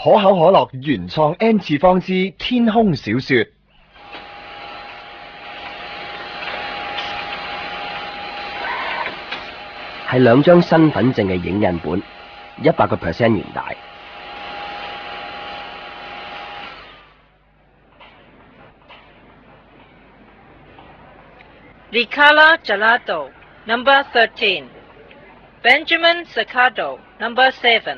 可口可樂原創 N 次方之天空小說。 係2張身份證嘅影印本，100% 原大。 Riccardo Gelato, number 13. Benjamin Saccardo, number 7.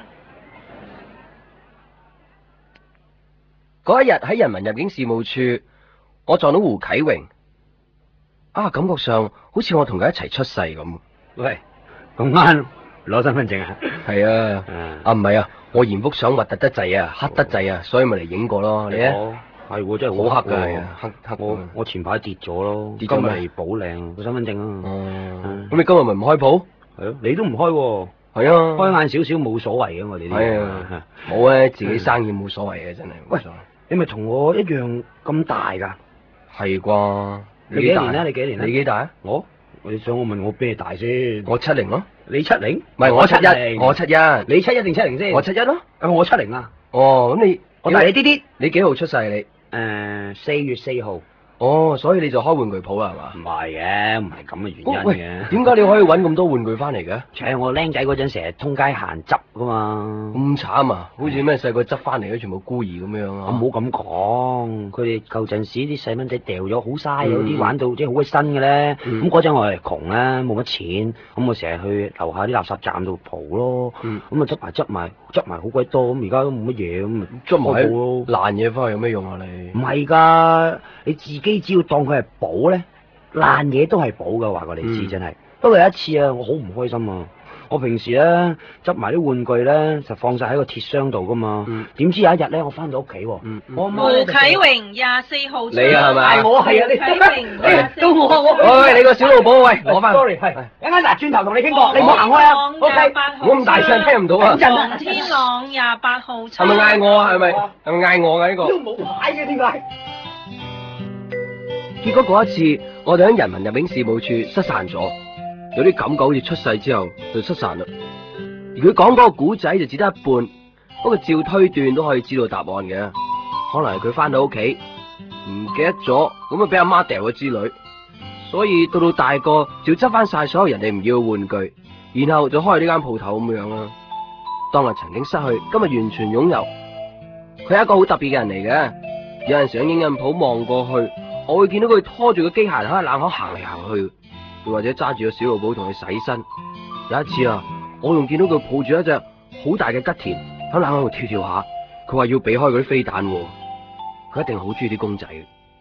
嗰一日喺人民入境事務處，我撞到胡啟榮。感覺上好似我同佢一齊出世咁。 喂，咁啱攞身份證啊？ 係啊，唔係啊，我嫌幅相核突得滯啊，黑得滯啊，所以咪嚟影過咯。你咧？ 係喎，真係好黑㗎， 黑。 我前排跌咗咯， 跌咗咪嚟補領個身份證啊。 咁你今日咪唔開鋪？ 係咯，你都唔開喎。 係啊， 開晏少少冇所謂嘅，我哋呢啲。 係啊，冇啊，自己生意冇所謂嘅，真係。 喂，你咪同我一樣咁大㗎？ 係啩？ 你幾年咧？你幾年咧？ 你幾大啊？ 你想我問我咩大先？ 我70咯。 你70？ 唔係我71，我71。 你71定70先？ 我71咯。 我70啊。 哦，咁我大你啲啲。 你幾號出世你 ？4月4號。 哦，所以你就開玩具鋪啦，係嘛？ 唔係嘅，唔係咁嘅原因嘅。 點解你可以搵咁多玩具翻嚟嘅？ 我僆仔嗰陣成日通街行執噶嘛。 咁慘啊！好似咩細個執翻嚟嘅全部孤兒咁樣啊！ 唔好咁講，佢哋舊陣時啲細蚊仔掉咗好嘥，有啲玩到即係好鬼新嘅咧。咁嗰陣我係窮咧，冇乜錢，咁我成日去樓下啲垃圾站度蒲咯。咁啊執埋好鬼多，咁而家都冇乜嘢，咁咪執埋爛嘢翻去有咩用啊？你唔係㗎，你自己只要當佢係寶咧，爛嘢都係寶㗎，話過你知真係。不過有一次啊，我好唔開心啊！我平時咧執埋啲玩具咧，就放晒喺個鐵箱度噶嘛。點知有一日咧，我翻到屋企，我胡啟榮24號。 你啊係咪？ 係我係啊， 你啟榮到我。 喂，你個小老寶，喂，攞翻。 Sorry，係。一陣嗱，轉頭同你傾過，你唔好行開啊。OK， 我咁大聲聽唔到啊。 黃天朗28號。 係咪嗌我啊？係咪嗌我㗎呢個？ 都冇牌嘅點解？ 結果嗰一次，我哋喺人民入境事務處失散咗。有啲感覺好似出世之後就失散啦。而佢講嗰個古仔就只得一半，不過照推斷都可以知道答案嘅。可能係佢翻到屋企唔記得咗，咁啊俾阿媽掉咗之類。所以到大個就要執翻晒所有人哋唔要嘅玩具，然後就開呢間鋪頭咁樣啦。當日曾經失去，今日完全擁有。佢係一個好特別嘅人嚟嘅。有陣時喺影印鋪望過去，我會見到佢拖住個機械人喺冷口行嚟行去。佢或者揸住個小露寶同佢洗身。有一次啊，我仲見到佢抱住一隻好大嘅吉田喺冷口度跳跳下。佢話要避開嗰啲飛彈，佢一定好中意啲公仔。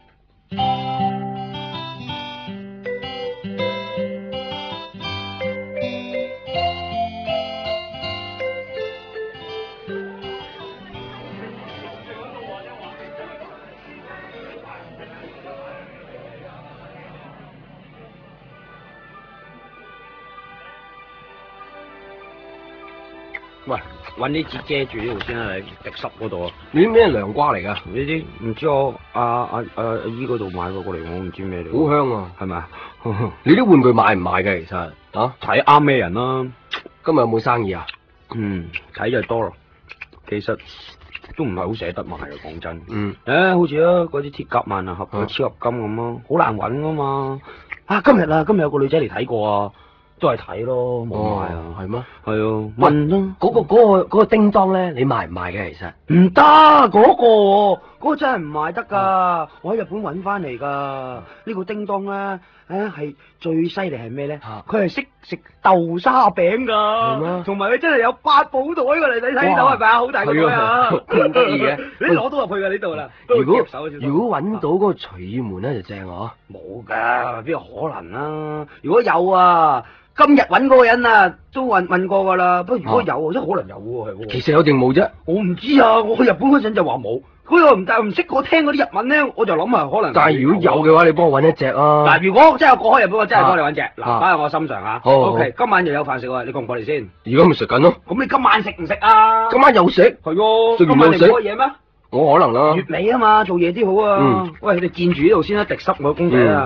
喂，搵啲紙遮住呢度先啦，你滴濕嗰度啊！ 呢啲咩涼瓜嚟噶？ 呢啲唔知我阿姨嗰度買過嚟，我唔知咩嚟。 好香啊， 係咪啊？ 你啲玩具賣唔賣嘅？其實睇啱咩人啦。 今日有冇生意啊？ 睇就多咯。其實都唔係好捨得賣嘅，講真。好似嗰啲鐵甲萬能俠啊、超合金咁咯，好難搵噶嘛。今日有個女仔嚟睇過啊。都係睇咯，冇買啊， 係咩？ 係啊，問咯。 嗰個叮當咧，你賣唔賣嘅？其實唔得，嗰個真係唔賣得噶。我喺日本搵翻嚟噶。呢個叮當咧，係最犀利係咩咧？佢係識食豆沙餅噶，同埋佢真係有8寶袋噶，你睇到係咪啊？好大個袋啊！好得意嘅，你攞到入去噶呢度啦。如果搵到嗰個隨意門咧，就正啊！ 冇噶，邊有可能啊？如果有啊？今日搵嗰個人啊，都問過噶啦。不過如果有，真係可能有喎，係喎。 其實有定冇啫？ 我唔知啊。我去日本嗰陣就話冇，佢又唔識我聽嗰啲日文咧，我就諗啊，可能。 但係如果有嘅話，你幫我搵一隻啊。 嗱，如果真係過開日本，我真係幫你搵隻。嗱，擺喺我心上啊。 好。 OK，今晚又有飯食喎，你過唔過嚟先？ 而家咪食緊咯。 咁你今晚食唔食啊？ 今晚有食。 係喎。 食完又食。 今晚你唔開嘢咩？ 我可能啦。 月尾啊嘛，做嘢啲好啊。喂，你見住呢度先啦，滴濕我公仔啊。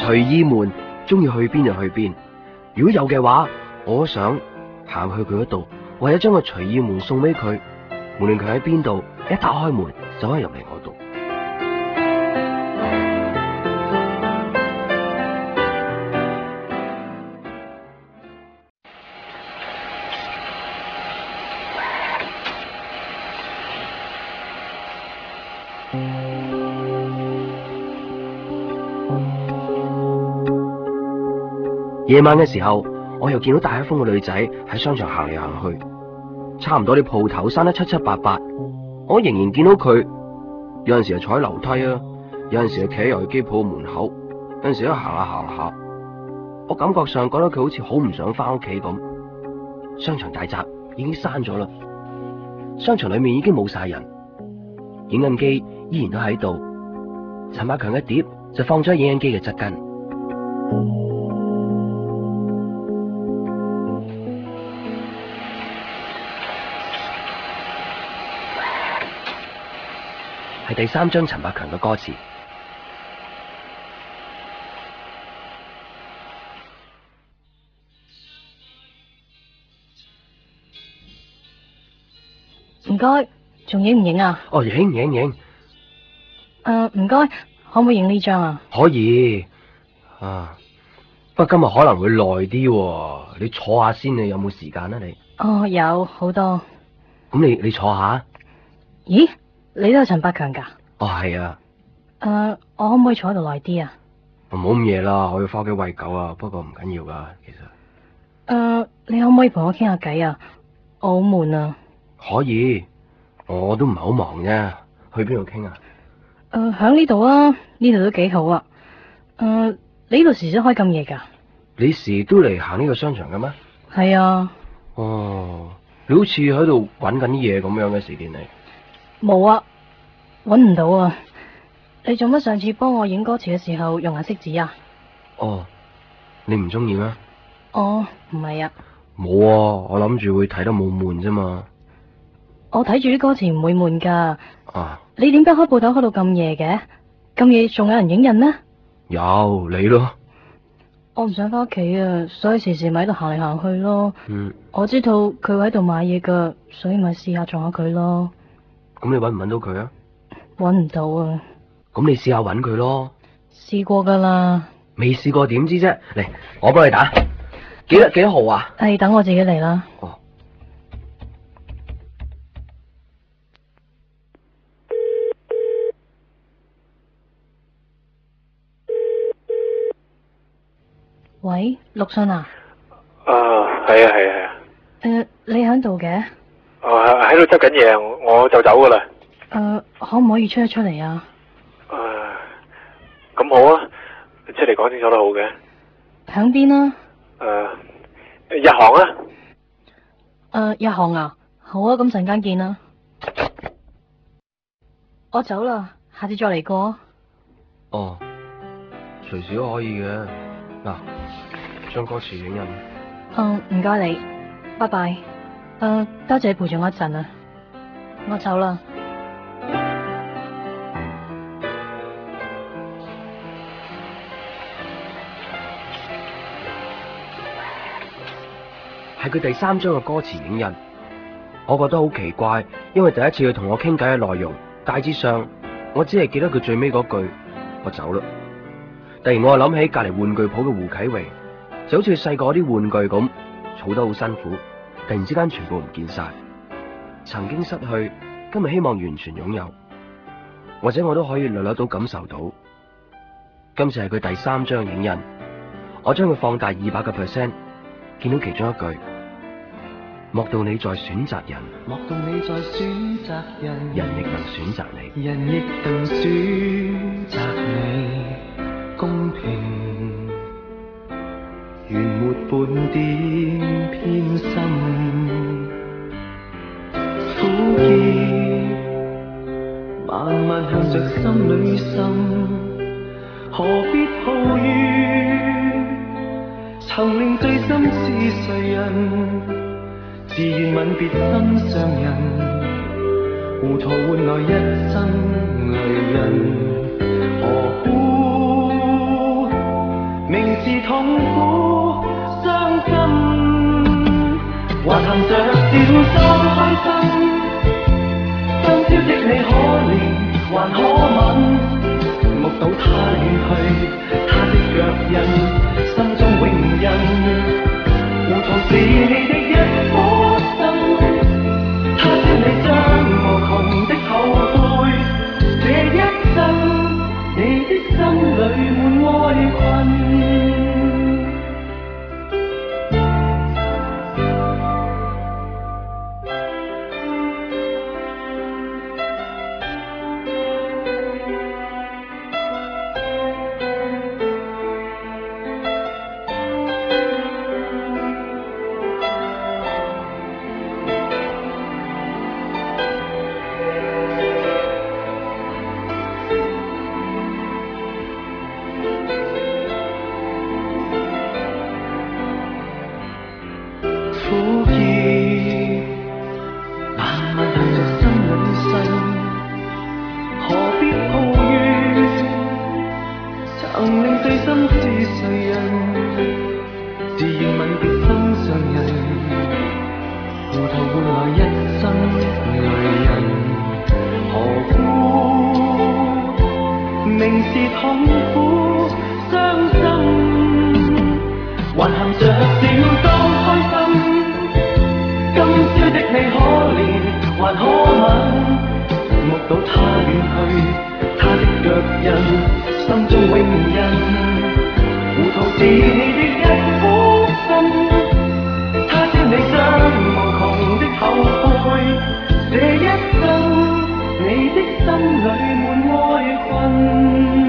隨意門，中意去邊就去邊。如果有嘅話，我都想行去佢嗰度，為咗將個隨意門送俾佢，無論佢喺邊度，一打開門就可以入嚟我度。夜晚嘅時候，我又見到戴一峰嘅女仔喺商場行嚟行去，差唔多啲鋪頭閂得七七八八，我仍然見到佢。有陣時就坐喺樓梯啊，有陣時就企喺遊戲機鋪門口，有陣時都行下行下。我感覺上覺得佢好似好唔想翻屋企咁。商場大閘已經閂咗啦，商場裏面已經冇晒人，影印機依然都喺度。陳百強嘅碟就放咗喺影印機嘅側跟。係第3章陳百強嘅歌詞。 唔該，仲影唔影啊？ 哦，影。 唔該，可唔可以影呢張啊？ 可以。啊，不過今日可能會耐啲，你坐下先，你有冇時間啊？你？ 哦，有好多。 咁你坐下。 咦？你都係陳百強㗎？ 哦，係啊。 我可唔可以坐喺度耐啲啊？ 唔好咁夜啦，我要翻屋企餵狗啊。不過唔緊要噶，其實。 你可唔可以陪我傾下偈啊？我好悶啊。 可以，我都唔係好忙啫。去邊度傾啊？ 響呢度啊，呢度都幾好啊。你呢度時時開咁夜㗎？ 你時都嚟行呢個商場嘅咩？ 係啊。 哦，你好似喺度揾緊啲嘢咁樣嘅時見你。 冇啊，揾唔到啊。你做乜上次幫我影歌詞嘅時候用顏色紙啊？ 哦，你唔中意咩？ 哦，唔係啊。 冇啊，我諗住會睇得冇悶啫嘛。 我睇住啲歌詞唔會悶噶。 啊！ 你點解開鋪頭開到咁夜嘅？咁夜仲有人影印咩？ 有你咯。 我唔想翻屋企啊，所以時時咪喺度行嚟行去咯。我知道佢會喺度買嘢噶，所以咪試下撞下佢咯。 咁你搵唔搵到佢啊？ 搵唔到啊。咁你試下搵佢咯。 試過噶啦。 未試過點知啫？嚟，我幫你打。幾多號啊？ 係等我自己嚟啦。 哦。 喂，陸信啊？ 係啊。 你喺度嘅？ 喺度執緊嘢，我就走噶啦。 可唔可以出一出嚟啊？ 咁好啊，出嚟講清楚都好嘅。 響邊啊？ 日航啊。 日航啊？好啊，咁陣間見啦。我走啦，下次再嚟過。 哦，隨時都可以嘅。嗱，將歌詞影印。 唔該你，拜拜。多謝你陪住我一陣啊，我走啦。 係佢第3章嘅歌詞影印，我覺得好奇怪，因為第一次佢同我傾偈嘅內容，大致上我只係記得佢最尾嗰句我走啦。突然我又諗起隔籬玩具鋪嘅胡啟榮，就好似細個啲玩具咁，儲得好辛苦，突然之間全部唔見晒。曾經失去，今日希望完全擁有，或者我都可以略略到感受到。今次係佢第3章影印，我將佢放大200%，見到其中一句：莫道你在選擇人， 莫道你在選擇人， 人亦能選擇你， 人亦能選擇你，公平，原沒半點偏心，苦澀，慢慢向着心裏滲，何必抱怨，曾令醉心是誰人？自願吻別心上人，糊塗換來一生淚印。何故今是誰人？自認吻別心上人，糊塗換來一生淚人。何故明是痛苦傷心，還含着笑當開心？今宵的你可憐還可吻？目睹他遠去，他的腳印，心中永印。糊塗是你的一顆心，他朝你將無窮的後悔。這一生，你的心裏滿哀困。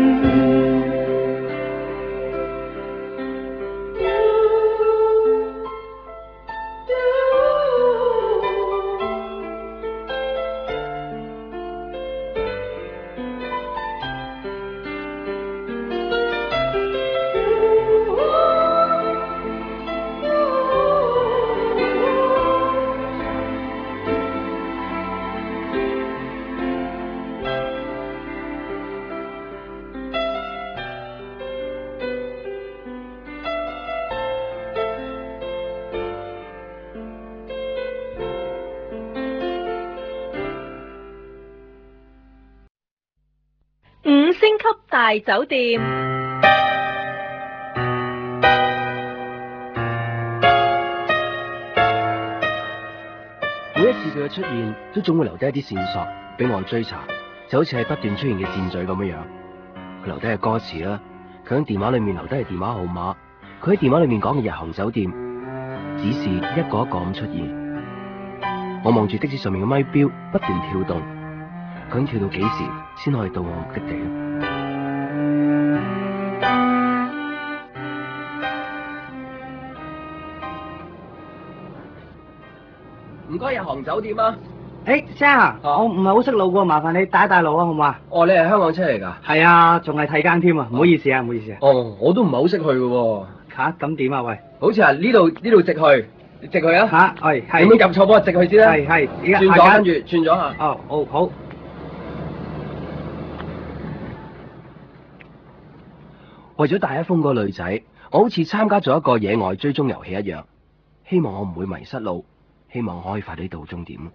大酒店， 每一次佢嘅出現，都總會留低一啲線索俾我追查，就好似係不斷出現嘅箭嘴咁樣樣。佢留低嘅歌詞啦，佢喺電話裏面留低嘅電話號碼，佢喺電話裏面講嘅日航酒店，指示一個一個咁出現。我望住的士上面嘅咪錶不斷跳動，究竟跳到幾時先可以到我目的地呢？唔該，日航酒店啊！ 誒，Sir啊，我唔係好識路喎，麻煩你帶一帶路啊，好唔好啊？ 哦，你係香港車嚟㗎？ 係啊，仲係替更添啊，唔好意思啊，唔好意思啊。 哦，我都唔係好識去嘅喎。 嚇，咁點啊？喂， 好似係呢度直去，直去啊！ 嚇，係。 有冇入錯幫我直去先啦？ 係，而家轉咗，跟住轉咗下。 哦，好。 為咗帶一封個女仔，我好似參加咗一個野外追蹤遊戲一樣，希望我唔會迷失路。希望我可以快啲到終點。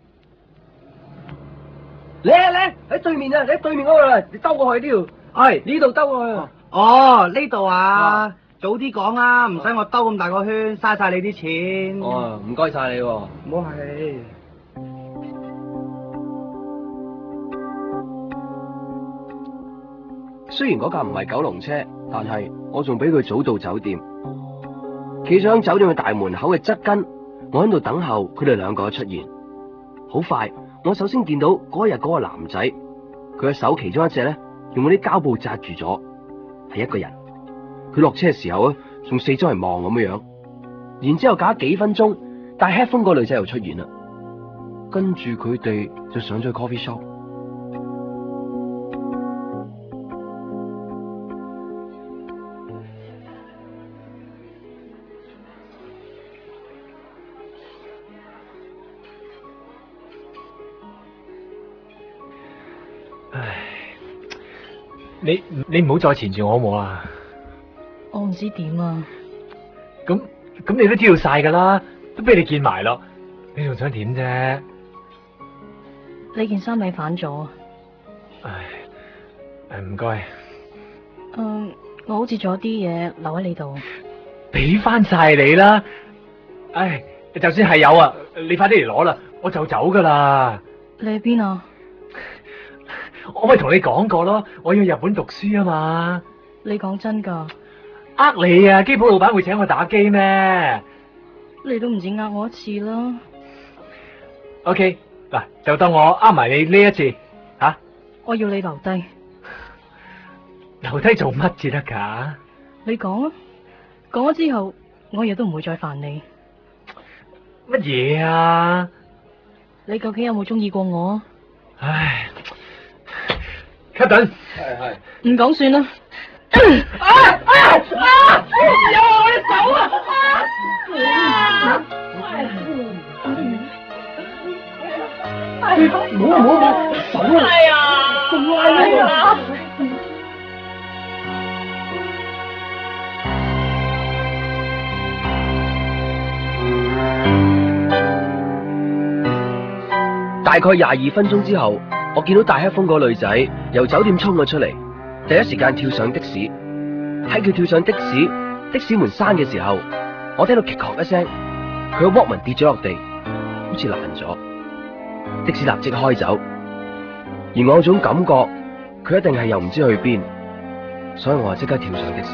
你喺對面啊！你喺對面嗰度啊！你兜過去呢度。係呢度兜過去。 哦，呢度啊！早啲講啊，唔使我兜咁大個圈，嘥晒你啲錢。 哦，唔該晒你喎。 唔好客氣。 雖然嗰架唔係九龍車，但係我仲比佢早到酒店。企上酒店嘅大門口嘅側跟。我喺度等候佢哋兩個嘅出現。好快，我首先見到嗰日嗰個男仔，佢嘅手其中一隻咧用嗰啲膠布紮住咗，係一個人。佢落車嘅時候咧，仲四周嚟望咁樣樣。然之後隔咗幾分鐘，戴 headphone 個女仔又出現啦。跟住佢哋就上咗去 coffee shop。 你唔好再纏住我好唔好啊？ 我唔知點啊。 咁你都知道晒噶啦，都俾你見埋咯，你仲想點啫？ 你件衫咪反咗啊？ 唔該。 我好似仲有啲嘢留喺你度。 俾翻晒你啦！就算係有啊，你快啲嚟攞啦，我就走噶啦。 你喺邊啊？ 我咪同你講過咯，我要去日本讀書啊嘛。 你講真噶？ 呃你啊，機鋪老闆會請我打機咩？ 你都唔止呃我一次啦。 OK，嗱，就當我呃埋你呢一次吓。 我要你留低。 留低做乜至得噶？ 你講啊，講咗之後，我亦都唔會再煩你。 乜嘢啊？ 你究竟有冇中意過我？ 唉。吸緊， 係， 唔講算啦。 有我隻手啊！唔好，手啊！係啊，仲拉你啊！ 大概22分鐘之後，我見到大黑風嗰個女仔由酒店衝咗出嚟，第一時間跳上的士。喺佢跳上的士，的士門閂嘅時候，我聽到劇咳一聲，佢個 Walkman 跌咗落地，好似爛咗。的士立即開走，而我有種感覺，佢一定係又唔知去邊，所以我就即刻跳上的士。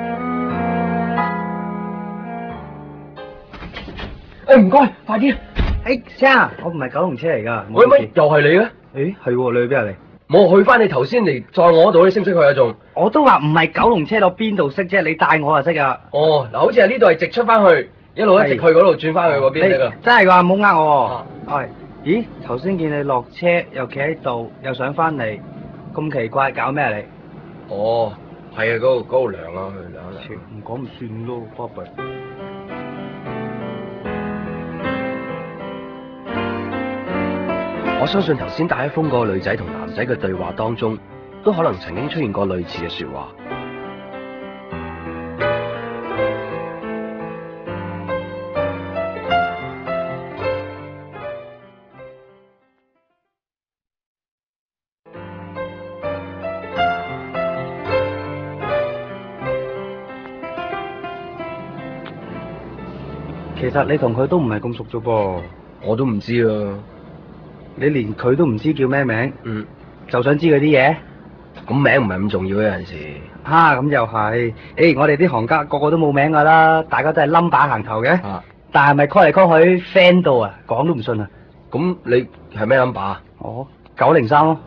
唔該，快啲！ 聲，我唔係九龍車嚟噶。 喂，乜又係你嘅？ 係喎，你去邊啊？你我去翻你頭先嚟載我嗰度，你識唔識去啊？仲我都話唔係九龍車，到邊度識啫？你帶我就識啊。 哦，嗱，好似係呢度係直出翻去，一路一直去嗰度轉翻去嗰邊得噶。 真係噶，唔好呃我。係，咦？頭先見你落車又企喺度，又上翻嚟，咁奇怪，搞咩你？ 哦，係啊，嗰度涼啊，去涼啦。 唔講唔算咯，巴閉。 我相信頭先大黑風嗰個女仔同男仔嘅對話當中，都可能曾經出現過類似嘅說話。 其實你同佢都唔係咁熟啫噃。 我都唔知啊。 你連佢都唔知叫咩名，就想知佢啲嘢？ 咁名唔係咁重要嘅，有陣時。 咁又係，我哋啲行家個個都冇名噶啦，大家都係冧把行頭嘅。但係咪 call 嚟 call 去 friend 到啊，講都唔信啊。 咁你係咩 number 啊 ？903咯。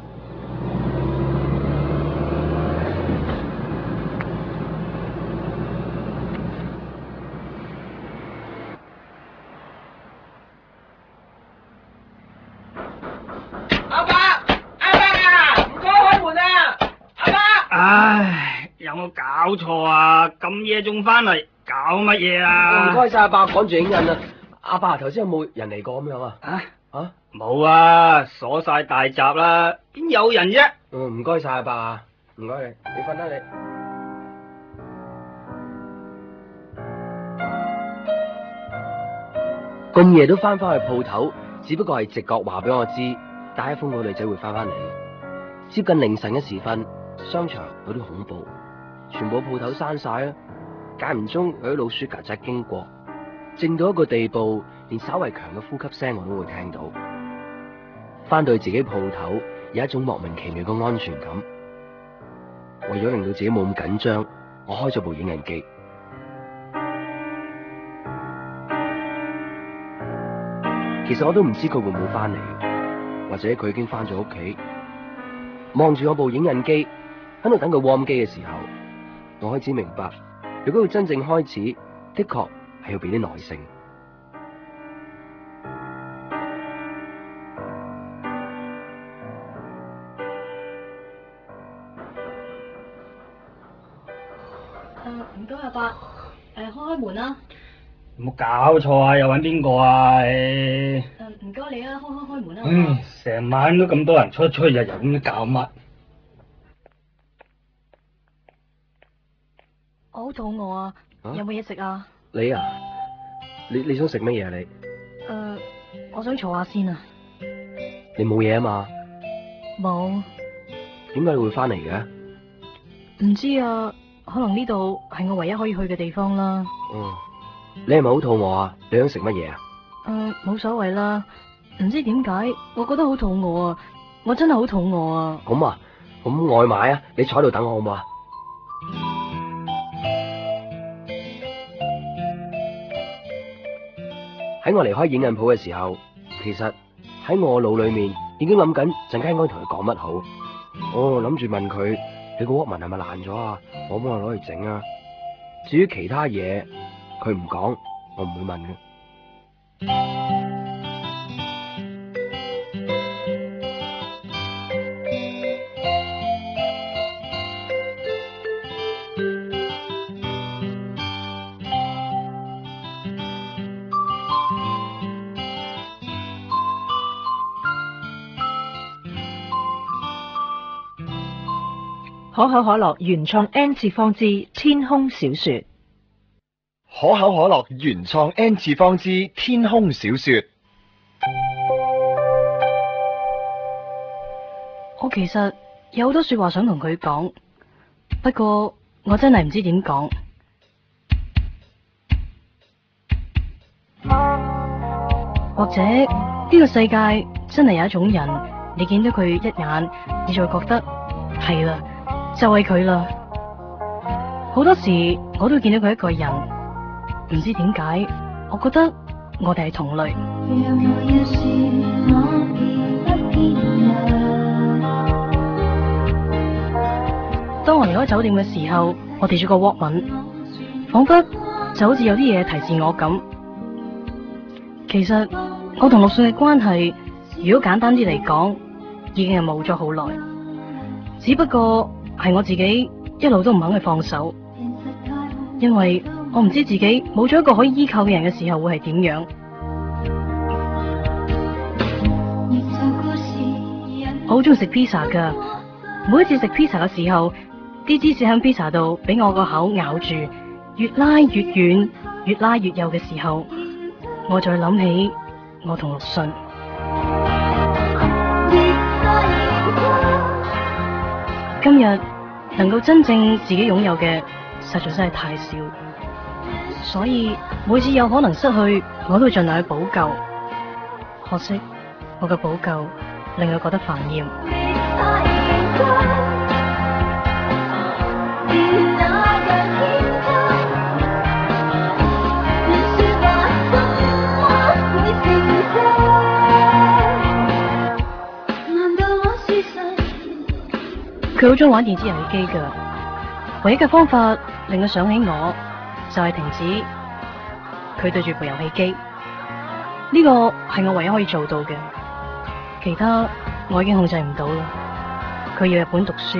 有冇搞錯啊？咁夜仲翻嚟，搞乜嘢啊？ 唔該晒阿伯，趕住影印啊！阿伯頭先有冇人嚟過咁樣啊？ 冇啊，鎖晒大閘啦，邊有人啫？ 唔該晒阿伯，唔該你瞓啦你。咁夜都翻返去鋪頭，只不過係直覺話俾我知，大黑風嗰個女仔會翻返嚟。接近凌晨嘅時分，商場有啲恐怖。全部鋪頭閂晒啦，間唔中有啲老鼠曱甴經過，靜到一個地步，連稍為強嘅呼吸聲我都會聽到。翻到去自己鋪頭，有一種莫名其妙嘅安全感。為咗令到自己冇咁緊張，我開咗部影印機。其實我都唔知佢會唔會翻嚟，或者佢已經翻咗屋企。望住我部影印機，喺度等佢 warm 機嘅時候，我開始明白，如果要真正開始，的確係要俾啲耐性。 唔該阿伯，開門啦。 有冇搞錯啊？又搵邊個啊？ 唔該你啊，開門啦。 成晚都咁多人出入入咁搞乜？ 我好肚餓啊，有冇嘢食啊？ 你啊？你想食乜嘢啊？你？ 我想坐下先啊。 你冇嘢啊嘛？ 冇。 點解你會翻嚟嘅？ 唔知啊，可能呢度係我唯一可以去嘅地方啦。 你係咪好肚餓啊？你想食乜嘢啊？ 冇所謂啦。唔知點解，我覺得好肚餓啊！我真係好肚餓啊！ 咁啊，咁外賣啊，你坐喺度等我好唔好啊？喺我離開影印鋪嘅時候，其實喺我腦裏面已經諗緊陣間應該同佢講乜好。我諗住問佢：你個 Walkman 係咪爛咗啊？我幫我攞去整啊。至於其他嘢，佢唔講，我唔會問嘅。 可口可樂原創 N 次方之天空小說。 可口可樂原創 N 次方之天空小說。 我其實有好多說話想同佢講，不過我真係唔知點講。或者呢個世界真係有一種人，你見到佢一眼，你就會覺得係啦，就係佢啦。好多時我都見到佢一個人，唔知點解，我覺得我哋係同類。當我離開酒店嘅時候，我遞咗個 Walkman，仿佛就好似有啲嘢提示我咁。其實我同陸遜嘅關係，如果簡單啲嚟講，已經係冇咗好耐。只不過係我自己一路都唔肯去放手，因為我唔知自己冇咗一個可以依靠嘅人嘅時候會係點樣。我好中意食 pizza 噶，每一次食 pizza 嘅時候，啲芝士喺 pizza 度俾我個口咬住，越拉越遠，越拉越幼嘅時候，我就會諗起我同陸遜。今日能夠真正自己擁有嘅，實在真係太少，所以每次有可能失去，我都會盡量去補救。可惜我嘅補救令我覺得煩厭。佢好中意玩電子遊戲機噶，唯一嘅方法令佢想起我，就係停止佢對住部遊戲機。呢個係我唯一可以做到嘅，其他我已經控制唔到啦。佢要日本讀書。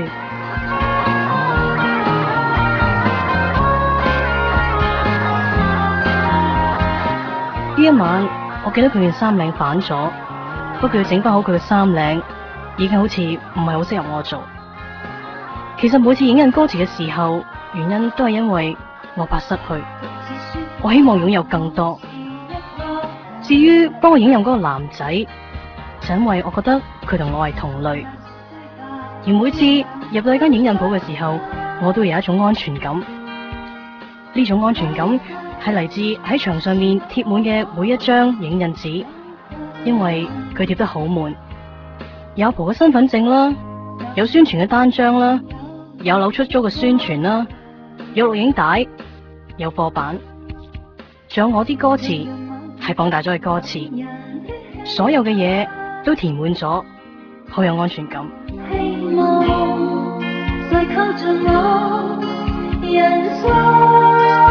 呢一晚，我記得佢件衫領反咗，不過要整翻好佢嘅衫領，已經好似唔係好適合我做。其實每次影印歌詞嘅時候，原因都係因為我怕失去，我希望擁有更多。至於幫我影印嗰個男仔，就因為我覺得佢同我係同類，而每次入到一間影印鋪嘅時候，我都會有一種安全感。呢種安全感係嚟自喺牆上面貼滿嘅每一張影印紙，因為佢貼得好滿，有阿婆嘅身份證啦，有宣傳嘅單張啦，有扭出租嘅宣傳啦，有錄影帶，有貨板，仲有我啲歌詞係放大咗嘅歌詞，所有嘅嘢都填滿咗，好有安全感。希望再靠近我人生。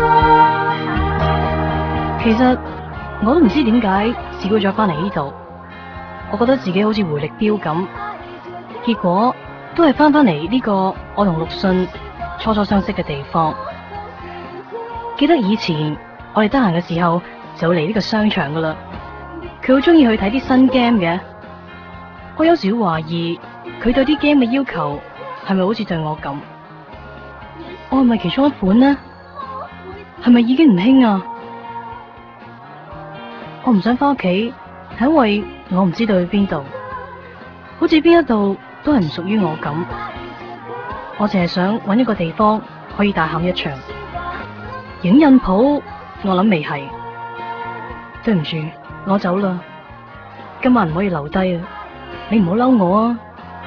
其實我都唔知點解自己會再翻嚟呢度，我覺得自己好似回力鏢咁，結果都係翻嚟呢個我同陸遜初初相識嘅地方。記得以前我哋得閒嘅時候就會嚟呢個商場噶啦，佢好中意去睇啲新 game 嘅。我有時會懷疑佢對啲 game 嘅要求係咪好似對我咁？我係咪其中一款呢？係咪已經唔興啊？我唔想翻屋企，係因為我唔知道去邊度，好似邊一度都係唔屬於我咁。我淨係想搵一個地方可以大喊一場。影印鋪，我諗未係。對唔住，我走啦，今晚唔可以留低啊！你唔好嬲我啊！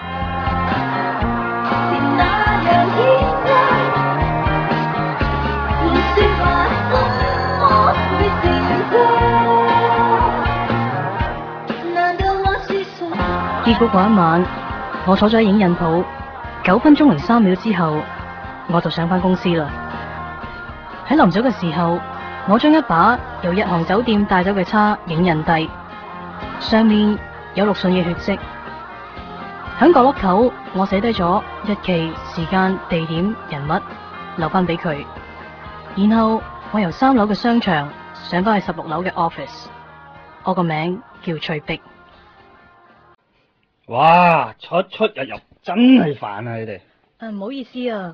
結果嗰一晚，我坐咗喺影印鋪，9分鐘03秒之後，我就上翻公司啦。喺臨走嘅時候，我將一把由日航酒店帶走嘅叉影印低，上面有陸遜嘅血跡。響角落頭，我寫低咗日期、時間、地點、人物，留翻俾佢。然後我由3樓嘅商場上翻去16樓嘅 office。我個名叫翠碧。 哇，出入入真係煩啊！你哋唔好意思啊。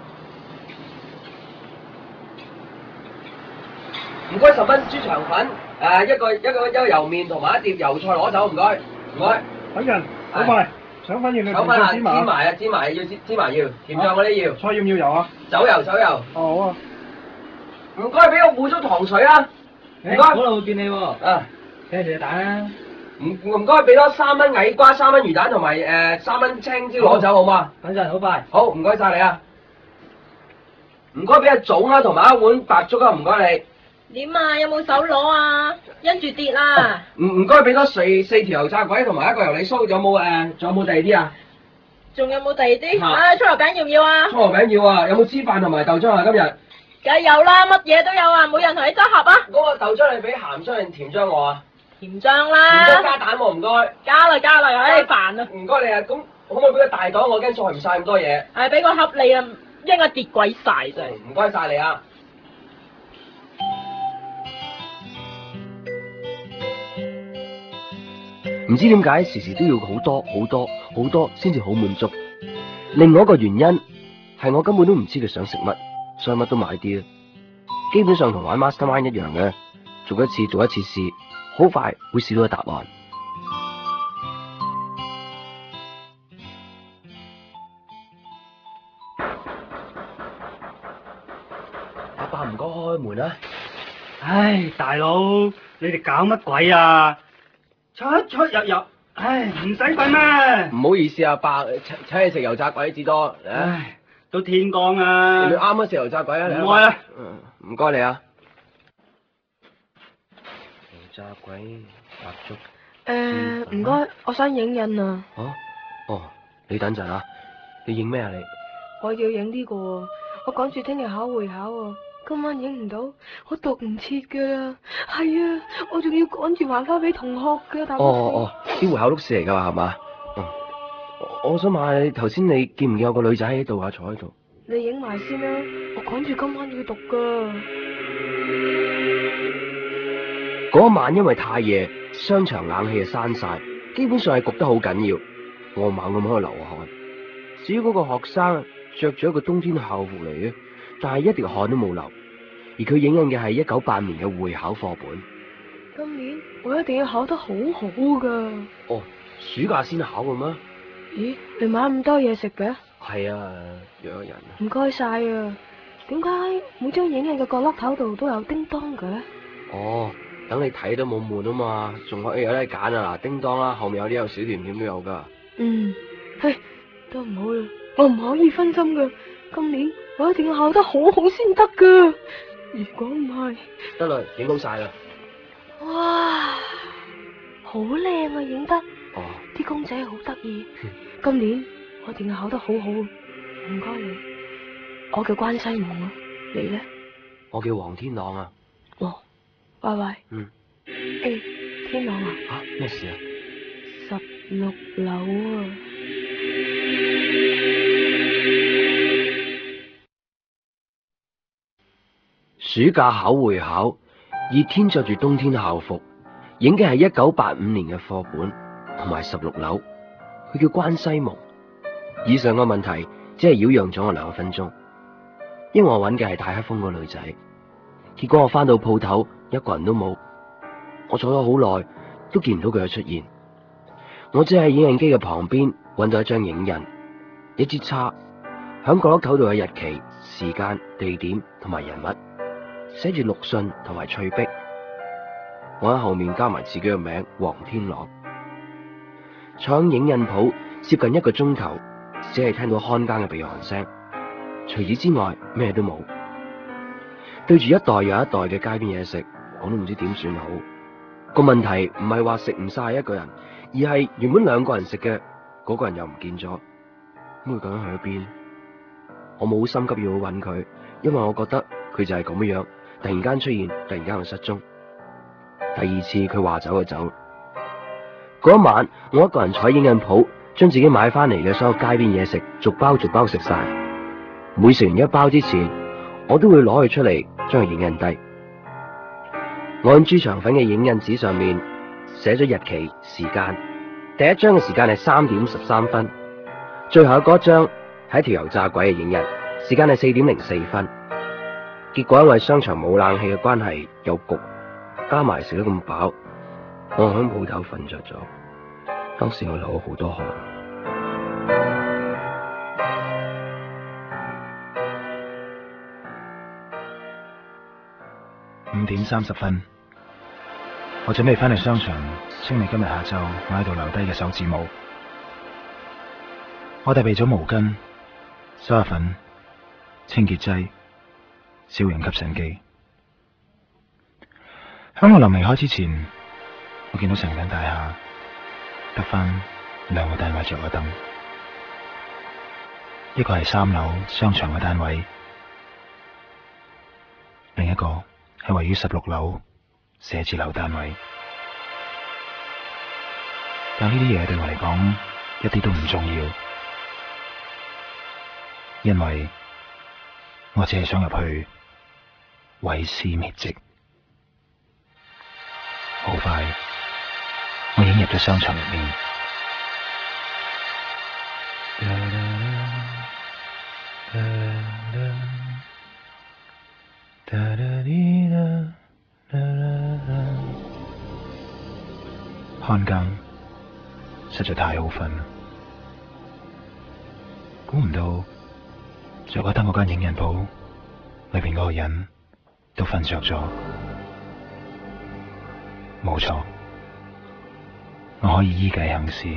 唔該，10蚊豬腸粉。 一個油麵同埋一碟油菜攞走，唔該，唔該。 等陣，好快，腸粉要你腸粉啊， 芝麻。 芝麻要芝麻要，甜醬嗰啲要。 菜要唔要油啊？ 走油。 哦，好啊。 唔該，俾我壺粥糖水啊！唔該。 嗰度見你喎。 啊， 請食蛋啦。 唔該，俾多3蚊矮瓜、3蚊魚蛋同埋3蚊青椒攞走好嘛？ 等陣，好快。 好，唔該晒你啊！唔該，俾阿粽啊，同埋一碗白粥啊，唔該你。 點啊？有冇手攞啊？因住跌啦！ 唔該，俾多4條油炸鬼同埋一個油梨酥，仲有冇第二啲啊？ 仲有冇第二啲？葱油餅要唔要啊？ 葱油餅要啊！有冇芝飯同埋豆漿啊？今日？ 梗係有啦，乜嘢都有啊！每人同你執盒啊！ 嗰個豆漿你俾鹹漿定甜漿我啊？ 甜漿啦。 唔該加蛋喎，唔該。 加啦，唉煩啊！ 唔該你啊，咁可唔可以俾個大袋？我驚載唔晒咁多嘢。 係俾個盒你啊，應該跌鬼晒真係。 唔該晒你啊！唔知點解時時都要好多先至好滿足。另外一個原因係我根本都唔知佢想食乜，所以乜都買啲啦。基本上同玩 Mastermind 一樣嘅，做一次試，好快會試到個答案。阿爸唔該開門啊！ 唉，大佬，你哋搞乜鬼啊？出入，唉，唔使瞓咩？ 唔好意思啊，伯，請你食油炸鬼至多。 唉，都天光啦。 你啱啱食油炸鬼啊？ 唔該啊。 唔該你啊。油炸鬼白粥。 唔該，我想影印啊。 哦，你等陣啊。你影咩啊你？ 我要影呢個，我趕住聽日考會考啊。今晚影唔到，我讀唔切噶啦。係啊，我仲要趕住還翻俾同學噶。 啲會考碌試嚟噶係嘛？我想問下，頭先你見唔見有個女仔喺度啊？坐喺度。 你影埋先啦，我趕住今晚要讀噶。 嗰晚因為太夜，商場冷氣就閂晒，基本上係焗得好緊要，我猛咁喺度流汗。至於嗰個學生着住一個冬天校服嚟嘅，但係一滴汗都冇流。而佢影印嘅係1985年嘅會考課本。 今年我一定要考得好好噶。 暑假先考嘅咩？ 咦，你買咁多嘢食嘅？ 係啊，約人。 唔該晒啊！點解每張影印嘅角落頭度都有叮當嘅？ 等你睇都冇悶啊嘛，仲可以有得揀啊！嗱，叮當啦，後面有啲有小甜甜都有噶。 都唔好啦，我唔可以分心噶。今年我一定要考得好好先得噶。如果唔係， 得啦，影好晒啦。 哇，好靚啊，影得。啲公仔好得意。今年我一定要考得好好。唔該你，我叫關西蒙啊，你呢？ 我叫黃天朗啊。 喂。天朗啊。 咩事啊 ？16樓啊。 暑假考會考，熱天着住冬天校服，影嘅係1985年嘅課本，同埋16樓。佢叫關西蒙。以上個問題只係擾攘咗我2分鐘，因為我揾嘅係大黑風個女仔。結果我翻到鋪頭，一個人都冇。我坐咗好耐，都見唔到佢嘅出現。我只係喺影印機嘅旁邊揾到一張影印，一支叉，響角落頭度有日期、時間、地點同埋人物，寫住陸遜同埋翠碧。我喺後面加埋自己嘅名黃天朗。坐喺影印鋪接近1個鐘頭，只係聽到看更嘅鼻鼾聲，除此之外咩都冇。對住一袋又一袋嘅街邊嘢食，我都唔知點算好。個問題唔係話食唔晒一個人，而係原本2個人食嘅嗰個人又唔見咗，咁佢究竟去咗邊？我冇心急要去揾佢，因為我覺得佢就係咁樣，突然間出現，突然間又失蹤。第2次佢話走就走。嗰一晚我一個人坐喺影印鋪，將自己買翻嚟嘅所有街邊嘢食逐包食晒。每食完一包之前，我都會攞佢出嚟將佢影印低。我喺豬腸粉嘅影印紙上面寫咗日期、時間。第1張嘅時間係3點13分，最後嗰張係一條油炸鬼嘅影印，時間係4點04分。結果因為商場冇冷氣嘅關係有焗， 加埋食得咁飽，我喺鋪頭瞓着咗。當時我流咗好多汗。 5:30，我準備翻去商場清理今日下晝我喺度留低嘅手指模。我帶備咗毛巾、梳粉、清潔劑、小型吸塵機。喺我臨離開之前，我見到成間大廈得翻2個單位着咗燈，一個係3樓商場嘅單位，另一個係位於16樓寫字樓單位。但呢啲嘢對我嚟講一啲都唔重要，因為我只係想入去毀屍滅跡。好快，我已經入咗商場入面。看更實在太好瞓，估唔到着咗燈嗰間影印鋪裏邊嗰個人都瞓着咗。冇錯，我可以依計行事。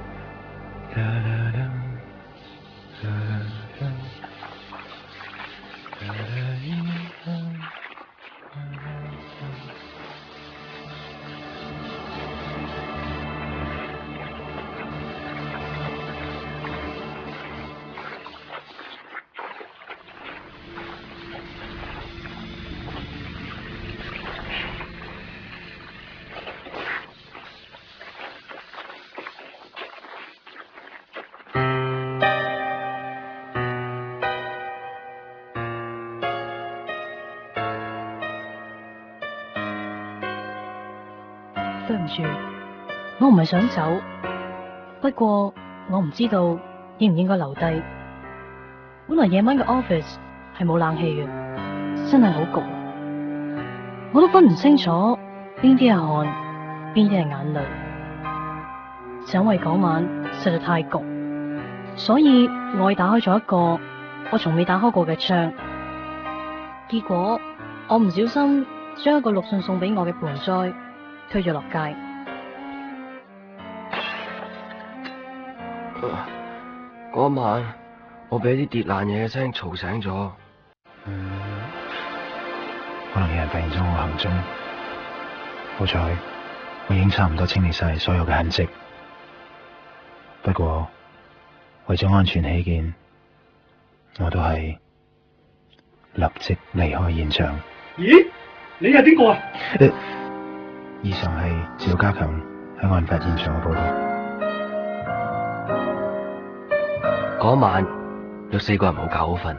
對唔住，我唔係想走，不過我唔知道應唔應該留低。本來夜晚嘅 office 係冇冷氣嘅，真係好焗，我都分唔清楚邊啲係汗，邊啲係眼淚。就因為嗰晚實在太焗，所以我打開咗一個我從未打開過嘅窗，結果我唔小心將一個錄信送俾我嘅盆栽推咗落街。 嗰晚我俾啲跌爛嘢嘅聲嘈醒咗。 可能有人發現咗我行蹤，好彩我已經差唔多清理晒所有嘅痕跡。不過為咗安全起見，我都係立即離開現場。 咦？你係邊個啊？ 以上係趙家強喺案發現場嘅報道。 嗰晚有4個人冇覺好瞓。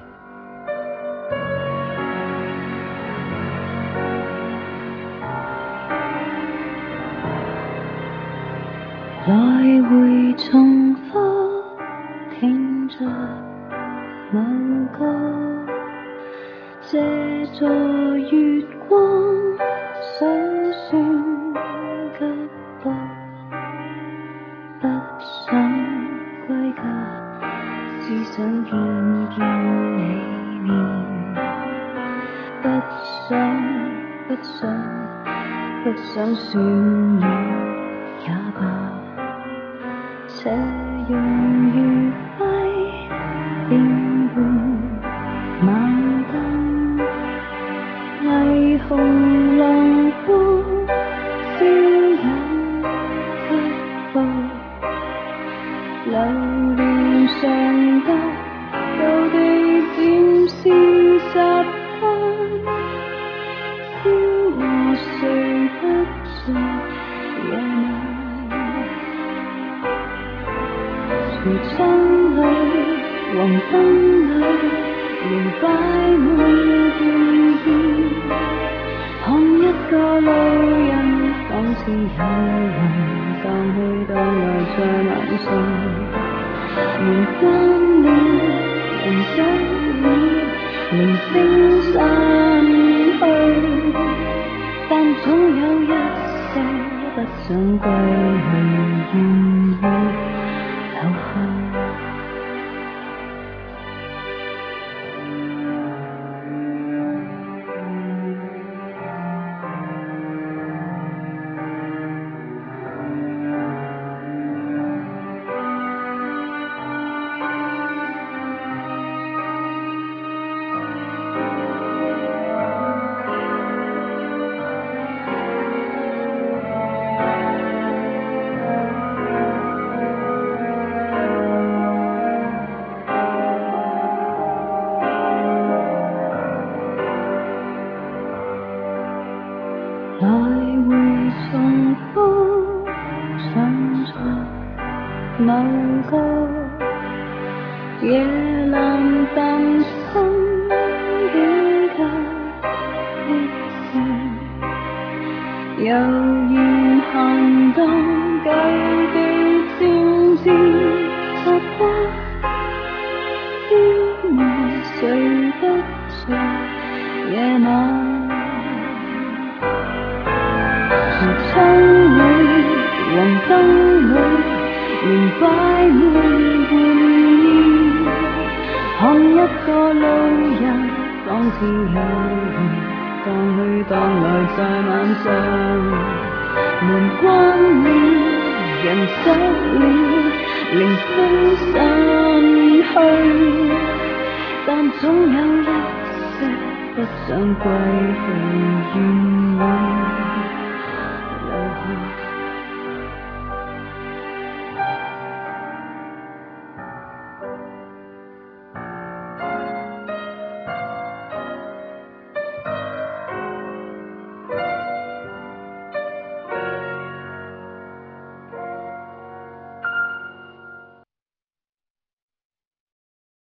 來回重複聽着某歌，借助月光數算急步，不想歸家，只想見見你面，不想算了也罷。這用餘暉點半晚燈，霓虹浪波招引急步，流連上街，舊地漸是習慣，叫我睡不着夜晚。櫥窗裏，黃燈裏，仍擺滿眷戀。看一個路人，仿似有人蕩去到來在晚上。門關了，人走了，鈴聲散去，但總有一些不想歸去，願意留下。來回重複想在某個夜闌淡心境界的事，悠然閒蕩舊地漸漸習慣，天外誰不在夜晚。窗裏黃燈裏連擺滿玩意，看一個路人仿似有緣蕩去蕩來在晚上，門關了人走了靈飛散去，但總有一些不想歸去。